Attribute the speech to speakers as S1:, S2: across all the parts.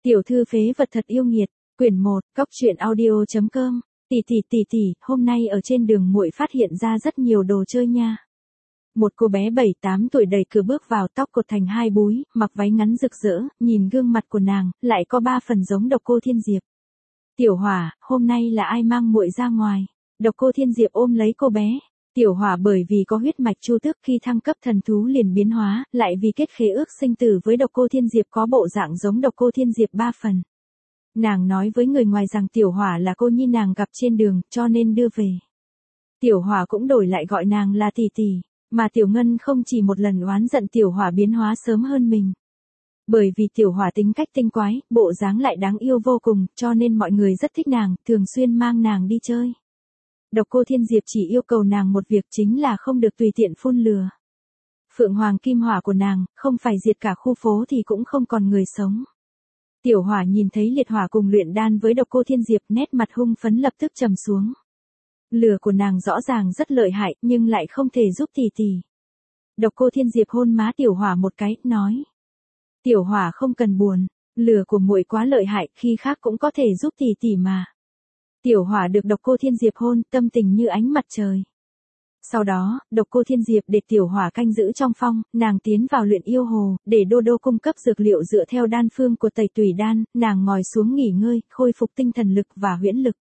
S1: Tiểu thư phế vật thật yêu nghiệt, quyển 1, coctruyện.audio.com. Tỷ, hôm nay ở trên đường muội phát hiện ra rất nhiều đồ chơi nha. Một cô bé 7-8 tuổi đẩy cửa bước vào, tóc cột thành hai búi, mặc váy ngắn rực rỡ, nhìn gương mặt của nàng, lại có 3 phần giống Độc Cô Thiên Diệp. Tiểu Hỏa, hôm nay là ai mang muội ra ngoài? Độc Cô Thiên Diệp ôm lấy cô bé. Tiểu Hỏa bởi vì có huyết mạch Chu Tước khi thăng cấp thần thú liền biến hóa, lại vì kết khế ước sinh tử với Độc Cô Thiên Diệp có bộ dạng giống Độc Cô Thiên Diệp 3 phần. Nàng nói với người ngoài rằng Tiểu Hỏa là cô nhi nàng gặp trên đường, cho nên đưa về. Tiểu Hỏa cũng đổi lại gọi nàng là tỷ, mà Tiểu Ngân không chỉ một lần oán giận Tiểu Hỏa biến hóa sớm hơn mình. Bởi vì Tiểu Hỏa tính cách tinh quái, bộ dáng lại đáng yêu vô cùng, cho nên mọi người rất thích nàng, thường xuyên mang nàng đi chơi. Độc Cô Thiên Diệp chỉ yêu cầu nàng một việc, chính là không được tùy tiện phun lửa. Phượng Hoàng Kim Hỏa của nàng, không phải diệt cả khu phố thì cũng không còn người sống. Tiểu Hỏa nhìn thấy liệt hỏa cùng luyện đan với Độc Cô Thiên Diệp, nét mặt hung phấn lập tức trầm xuống. Lửa của nàng rõ ràng rất lợi hại, nhưng lại không thể giúp tỷ. Độc Cô Thiên Diệp hôn má Tiểu Hỏa một cái, nói: Tiểu Hỏa không cần buồn, lửa của muội quá lợi hại, khi khác cũng có thể giúp tỷ mà. Tiểu Hỏa được Độc Cô Thiên Diệp hôn, tâm tình như ánh mặt trời. Sau đó, Độc Cô Thiên Diệp để Tiểu Hỏa canh giữ trong phong, nàng tiến vào luyện yêu hồ, để Đô Đô cung cấp dược liệu dựa theo đan phương của Tẩy Tùy Đan, nàng ngồi xuống nghỉ ngơi, khôi phục tinh thần lực và huyễn lực.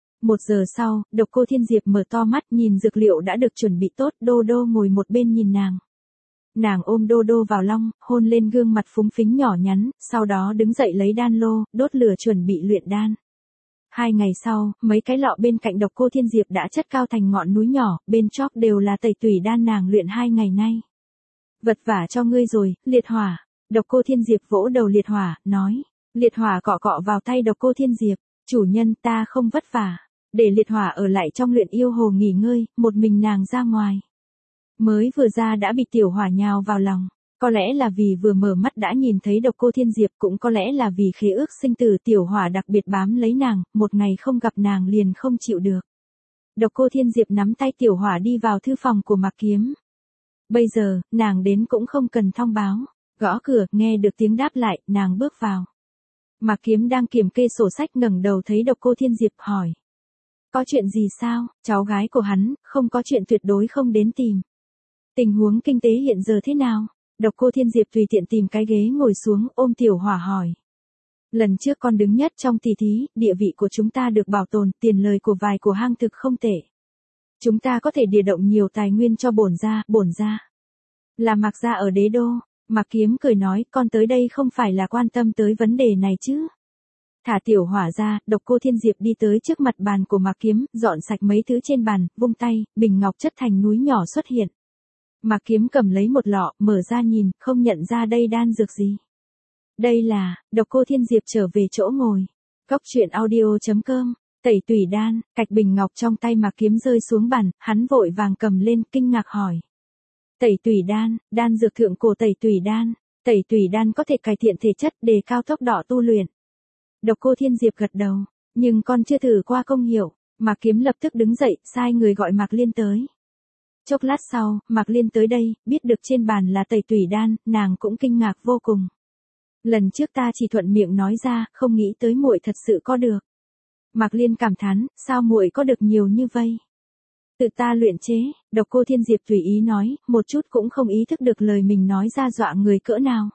S1: 1 giờ sau, Độc Cô Thiên Diệp mở to mắt nhìn dược liệu đã được chuẩn bị tốt, Đô Đô ngồi một bên nhìn nàng. Nàng ôm Đô Đô vào lòng, hôn lên gương mặt phúng phính nhỏ nhắn, sau đó đứng dậy lấy đan lô, đốt lửa chuẩn bị luyện đan. 2 ngày sau, mấy cái lọ bên cạnh Độc Cô Thiên Diệp đã chất cao thành ngọn núi nhỏ, bên chóp đều là Tẩy Tùy Đan nàng luyện 2 ngày nay. Vật vả cho ngươi rồi, liệt hỏa. Độc Cô Thiên Diệp vỗ đầu liệt hỏa, nói. Liệt hỏa cọ cọ vào tay Độc Cô Thiên Diệp, chủ nhân ta không vất vả. Để liệt hỏa ở lại trong luyện yêu hồ nghỉ ngơi, một mình nàng ra ngoài. Mới vừa ra đã bị Tiểu Hỏa nhào vào lòng. Có lẽ là vì vừa mở mắt đã nhìn thấy Độc Cô Thiên Diệp, cũng có lẽ là vì khế ước sinh tử Tiểu Hỏa đặc biệt bám lấy nàng, một ngày không gặp nàng liền không chịu được. Độc Cô Thiên Diệp nắm tay Tiểu Hỏa đi vào thư phòng của Mạc Kiếm. Bây giờ, nàng đến cũng không cần thông báo. Gõ cửa, nghe được tiếng đáp lại, nàng bước vào. Mạc Kiếm đang kiểm kê sổ sách ngẩng đầu thấy Độc Cô Thiên Diệp hỏi. Có chuyện gì sao? Cháu gái của hắn, không có chuyện tuyệt đối không đến tìm. Tình huống kinh tế hiện giờ thế nào? Độc Cô Thiên Diệp tùy tiện tìm cái ghế ngồi xuống, ôm Tiểu Hỏa hỏi. Lần trước con đứng nhất trong tỷ thí, địa vị của chúng ta được bảo tồn, tiền lời của vài của hang thực không tệ. Chúng ta có thể điều động nhiều tài nguyên cho bổn gia. Là Mạc gia ở Đế Đô. Mạc Kiếm cười nói, con tới đây không phải là quan tâm tới vấn đề này chứ. Thả Tiểu Hỏa ra, Độc Cô Thiên Diệp đi tới trước mặt bàn của Mạc Kiếm, dọn sạch mấy thứ trên bàn, vung tay, bình ngọc chất thành núi nhỏ xuất hiện. Mạc Kiếm cầm lấy một lọ, mở ra nhìn, không nhận ra đây đan dược gì. Đây là, Độc Cô Thiên Diệp trở về chỗ ngồi. Coctruyện.audio.com. Tẩy Tùy Đan. Cạch bình ngọc trong tay Mạc Kiếm rơi xuống bàn, hắn vội vàng cầm lên, kinh ngạc hỏi. Tẩy Tùy Đan, đan dược thượng cổ Tẩy Tùy Đan. Tẩy Tùy Đan có thể cải thiện thể chất, đề cao tốc độ tu luyện. Độc Cô Thiên Diệp gật đầu, nhưng con chưa thử qua công hiệu. Mạc Kiếm lập tức đứng dậy, sai người gọi Mạc Liên tới. Chốc lát sau, Mạc Liên tới đây, biết được trên bàn là Tẩy Tùy Đan, nàng cũng kinh ngạc vô cùng. Lần trước ta chỉ thuận miệng nói ra, không nghĩ tới muội thật sự có được. Mạc Liên cảm thán, sao muội có được nhiều như vây? Tự ta luyện chế. Độc Cô Thiên Diệp tùy ý nói, một chút cũng không ý thức được lời mình nói ra dọa người cỡ nào.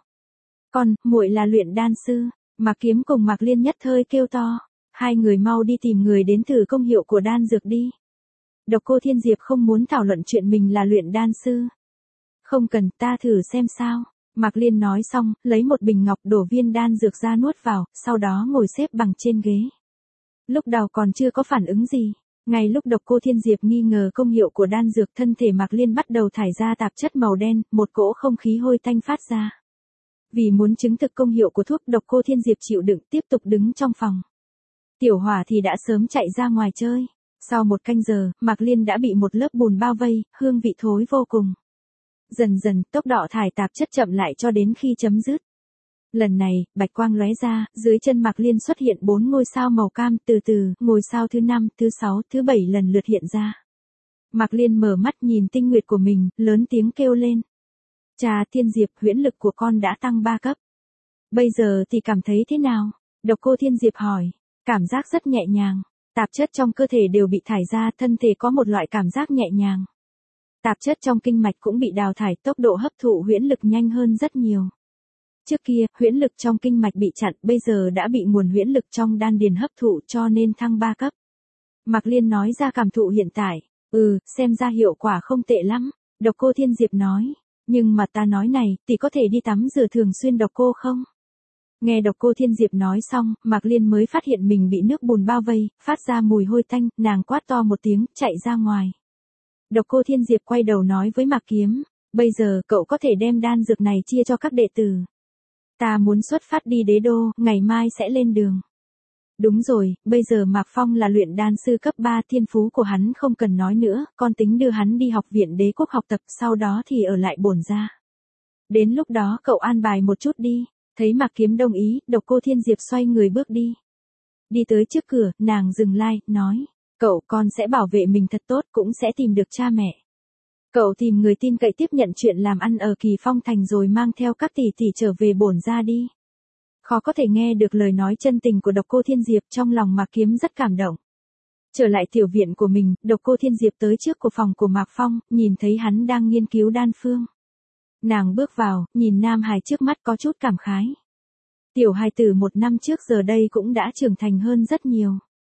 S1: Muội là luyện đan sư. Mạc Kiếm cùng Mạc Liên nhất thời kêu to. Hai người mau đi tìm người đến thử công hiệu của đan dược đi. Độc Cô Thiên Diệp không muốn thảo luận chuyện mình là luyện đan sư. Không cần, ta thử xem sao. Mạc Liên nói xong, lấy một bình ngọc đổ viên đan dược ra nuốt vào, sau đó ngồi xếp bằng trên ghế. Lúc đầu còn chưa có phản ứng gì. Ngay lúc Độc Cô Thiên Diệp nghi ngờ công hiệu của đan dược, thân thể Mạc Liên bắt đầu thải ra tạp chất màu đen, một cỗ không khí hôi tanh phát ra. Vì muốn chứng thực công hiệu của thuốc, Độc Cô Thiên Diệp chịu đựng tiếp tục đứng trong phòng. Tiểu Hỏa thì đã sớm chạy ra ngoài chơi. Sau 1 canh giờ, Mạc Liên đã bị một lớp bùn bao vây, hương vị thối vô cùng. Dần dần, tốc độ thải tạp chất chậm lại cho đến khi chấm dứt. Lần này, bạch quang lóe ra, dưới chân Mạc Liên xuất hiện 4 ngôi sao màu cam, từ từ, ngôi sao thứ 5, thứ 6, thứ 7 lần lượt hiện ra. Mạc Liên mở mắt nhìn tinh nguyệt của mình, lớn tiếng kêu lên. Cha Thiên Diệp, huyễn lực của con đã tăng 3 cấp. Bây giờ thì cảm thấy thế nào? Độc Cô Thiên Diệp hỏi. Cảm giác rất nhẹ nhàng. Tạp chất trong cơ thể đều bị thải ra, thân thể có một loại cảm giác nhẹ nhàng. Tạp chất trong kinh mạch cũng bị đào thải, tốc độ hấp thụ huyễn lực nhanh hơn rất nhiều. Trước kia, huyễn lực trong kinh mạch bị chặn, bây giờ đã bị nguồn huyễn lực trong đan điền hấp thụ cho nên thăng 3 cấp. Mạc Liên nói ra cảm thụ hiện tại. Xem ra hiệu quả không tệ lắm. Độc Cô Thiên Diệp nói. Nhưng mà ta nói này, tỷ có thể đi tắm rửa thường xuyên Độc Cô không? Nghe Độc Cô Thiên Diệp nói xong, Mạc Liên mới phát hiện mình bị nước bùn bao vây, phát ra mùi hôi tanh, nàng quát to một tiếng, chạy ra ngoài. Độc Cô Thiên Diệp quay đầu nói với Mạc Kiếm, bây giờ cậu có thể đem đan dược này chia cho các đệ tử. Ta muốn xuất phát đi Đế Đô, ngày mai sẽ lên đường. Đúng rồi, bây giờ Mạc Phong là luyện đan sư cấp 3, thiên phú của hắn không cần nói nữa, con tính đưa hắn đi học viện Đế Quốc học tập, sau đó thì ở lại bổn gia. Đến lúc đó cậu an bài một chút đi. Thấy Mạc Kiếm đồng ý, Độc Cô Thiên Diệp xoay người bước đi. Đi tới trước cửa, nàng dừng lại, nói, cậu con sẽ bảo vệ mình thật tốt, cũng sẽ tìm được cha mẹ. Cậu tìm người tin cậy tiếp nhận chuyện làm ăn ở Kỳ Phong Thành rồi mang theo các tỷ tỷ trở về bổn gia đi. Khó có thể nghe được lời nói chân tình của Độc Cô Thiên Diệp, trong lòng Mạc Kiếm rất cảm động. Trở lại tiểu viện của mình, Độc Cô Thiên Diệp tới trước của phòng của Mạc Phong, nhìn thấy hắn đang nghiên cứu đan phương. Nàng bước vào, nhìn nam hài trước mắt có chút cảm khái. Tiểu hài tử 1 năm trước giờ đây cũng đã trưởng thành hơn rất nhiều.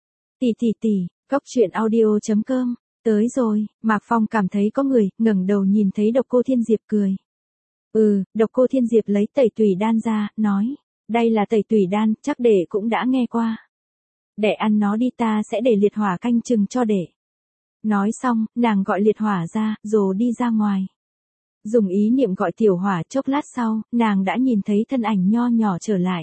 S1: Tỷ, cóc truyện audio.com, tới rồi. Mạc Phong cảm thấy có người, ngẩng đầu nhìn thấy Độc Cô Thiên Diệp cười. Độc Cô Thiên Diệp lấy tẩy tủy đan ra, nói, đây là tẩy tủy đan, chắc đệ cũng đã nghe qua. Đệ ăn nó đi, ta sẽ để liệt hỏa canh chừng cho đệ. Nói xong, nàng gọi liệt hỏa ra, rồi đi ra ngoài. Dùng ý niệm gọi tiểu hỏa, chốc lát sau, nàng đã nhìn thấy thân ảnh nho nhỏ trở lại.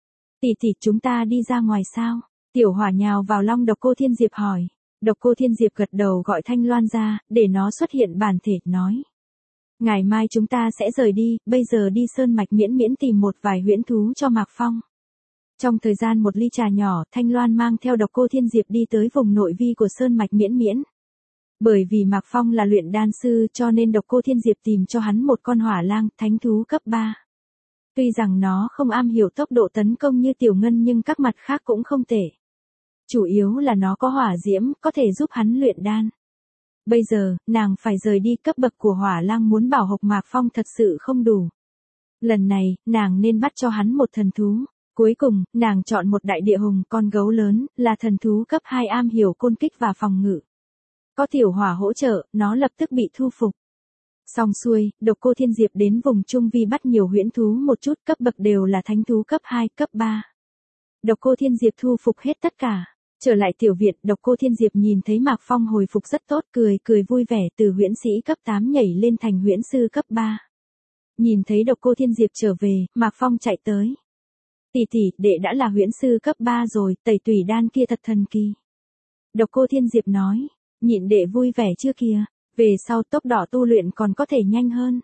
S1: Tỷ, chúng ta đi ra ngoài sao? Tiểu hỏa nhào vào lòng Độc Cô Thiên Diệp hỏi. Độc Cô Thiên Diệp gật đầu gọi Thanh Loan ra, để nó xuất hiện bản thể, nói. Ngày mai chúng ta sẽ rời đi, bây giờ đi Sơn Mạch Miễn tìm một vài huyễn thú cho Mạc Phong. Trong thời gian một ly trà nhỏ, Thanh Loan mang theo Độc Cô Thiên Diệp đi tới vùng nội vi của Sơn Mạch Miễn. Bởi vì Mạc Phong là luyện đan sư cho nên Độc Cô Thiên Diệp tìm cho hắn một con hỏa lang, thánh thú cấp 3. Tuy rằng nó không am hiểu tốc độ tấn công như Tiểu Ngân nhưng các mặt khác cũng không tệ. Chủ yếu là nó có hỏa diễm, có thể giúp hắn luyện đan. Bây giờ, nàng phải rời đi, cấp bậc của hỏa lang muốn bảo hộ Mạc Phong thật sự không đủ. Lần này, nàng nên bắt cho hắn một thần thú. Cuối cùng, nàng chọn một đại địa hùng, con gấu lớn, là thần thú cấp 2 am hiểu côn kích và phòng ngự. Có tiểu hỏa hỗ trợ, nó lập tức bị thu phục. Xong xuôi, Độc Cô Thiên Diệp đến vùng Trung Vi bắt nhiều huyễn thú một chút, cấp bậc đều là thánh thú cấp 2, cấp 3. Độc Cô Thiên Diệp thu phục hết tất cả. Trở lại tiểu viện, Độc Cô Thiên Diệp nhìn thấy Mạc Phong hồi phục rất tốt, cười vui vẻ, từ huyễn sĩ cấp 8 nhảy lên thành huyễn sư cấp 3. Nhìn thấy Độc Cô Thiên Diệp trở về, Mạc Phong chạy tới. Tỷ, đệ đã là huyễn sư cấp 3 rồi, tẩy tủy đan kia thật thần kỳ. Độc Cô Thiên Diệp nói, nhịn đệ vui vẻ chưa kìa, về sau tốc độ tu luyện còn có thể nhanh hơn.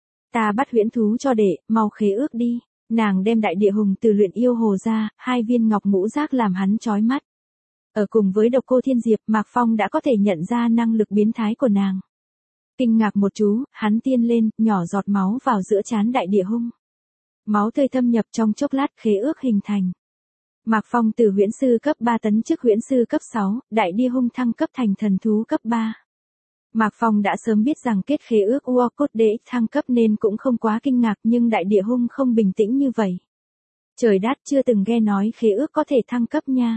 S1: Ta bắt huyễn thú cho đệ, mau khế ước đi. Nàng đem đại địa hùng từ luyện yêu hồ ra, 2 viên ngọc ngũ giác làm hắn chói mắt. Ở cùng với Độc Cô Thiên Diệp, Mạc Phong đã có thể nhận ra năng lực biến thái của nàng. Kinh ngạc một chú, hắn tiên lên, nhỏ giọt máu vào giữa trán đại địa hung. Máu tươi thâm nhập trong chốc lát, khế ước hình thành. Mạc Phong từ huyễn sư cấp 3 tấn chức huyễn sư cấp 6, đại địa hung thăng cấp thành thần thú cấp 3. Mạc Phong đã sớm biết rằng kết khế ước Uokot để thăng cấp nên cũng không quá kinh ngạc, nhưng đại địa hung không bình tĩnh như vậy. Trời đát, chưa từng nghe nói khế ước có thể thăng cấp nha.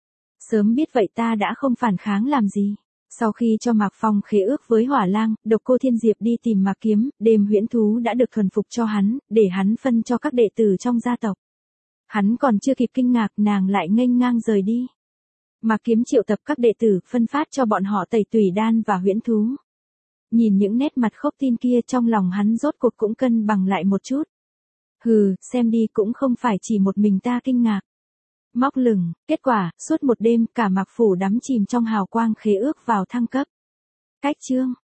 S1: Sớm biết vậy ta đã không phản kháng làm gì. Sau khi cho Mạc Phong khế ước với hỏa lang, Độc Cô Thiên Diệp đi tìm Mạc Kiếm, đêm huyễn thú đã được thuần phục cho hắn, để hắn phân cho các đệ tử trong gia tộc. Hắn còn chưa kịp kinh ngạc, nàng lại nghênh ngang rời đi. Mạc Kiếm triệu tập các đệ tử, phân phát cho bọn họ tẩy tủy đan và huyễn thú. Nhìn những nét mặt khóc tin kia, trong lòng hắn rốt cuộc cũng cân bằng lại một chút. Xem đi, cũng không phải chỉ một mình ta kinh ngạc. Móc lửng, kết quả, suốt một đêm, cả Mạc Phủ đắm chìm trong hào quang khế ước vào thăng cấp. Cách chương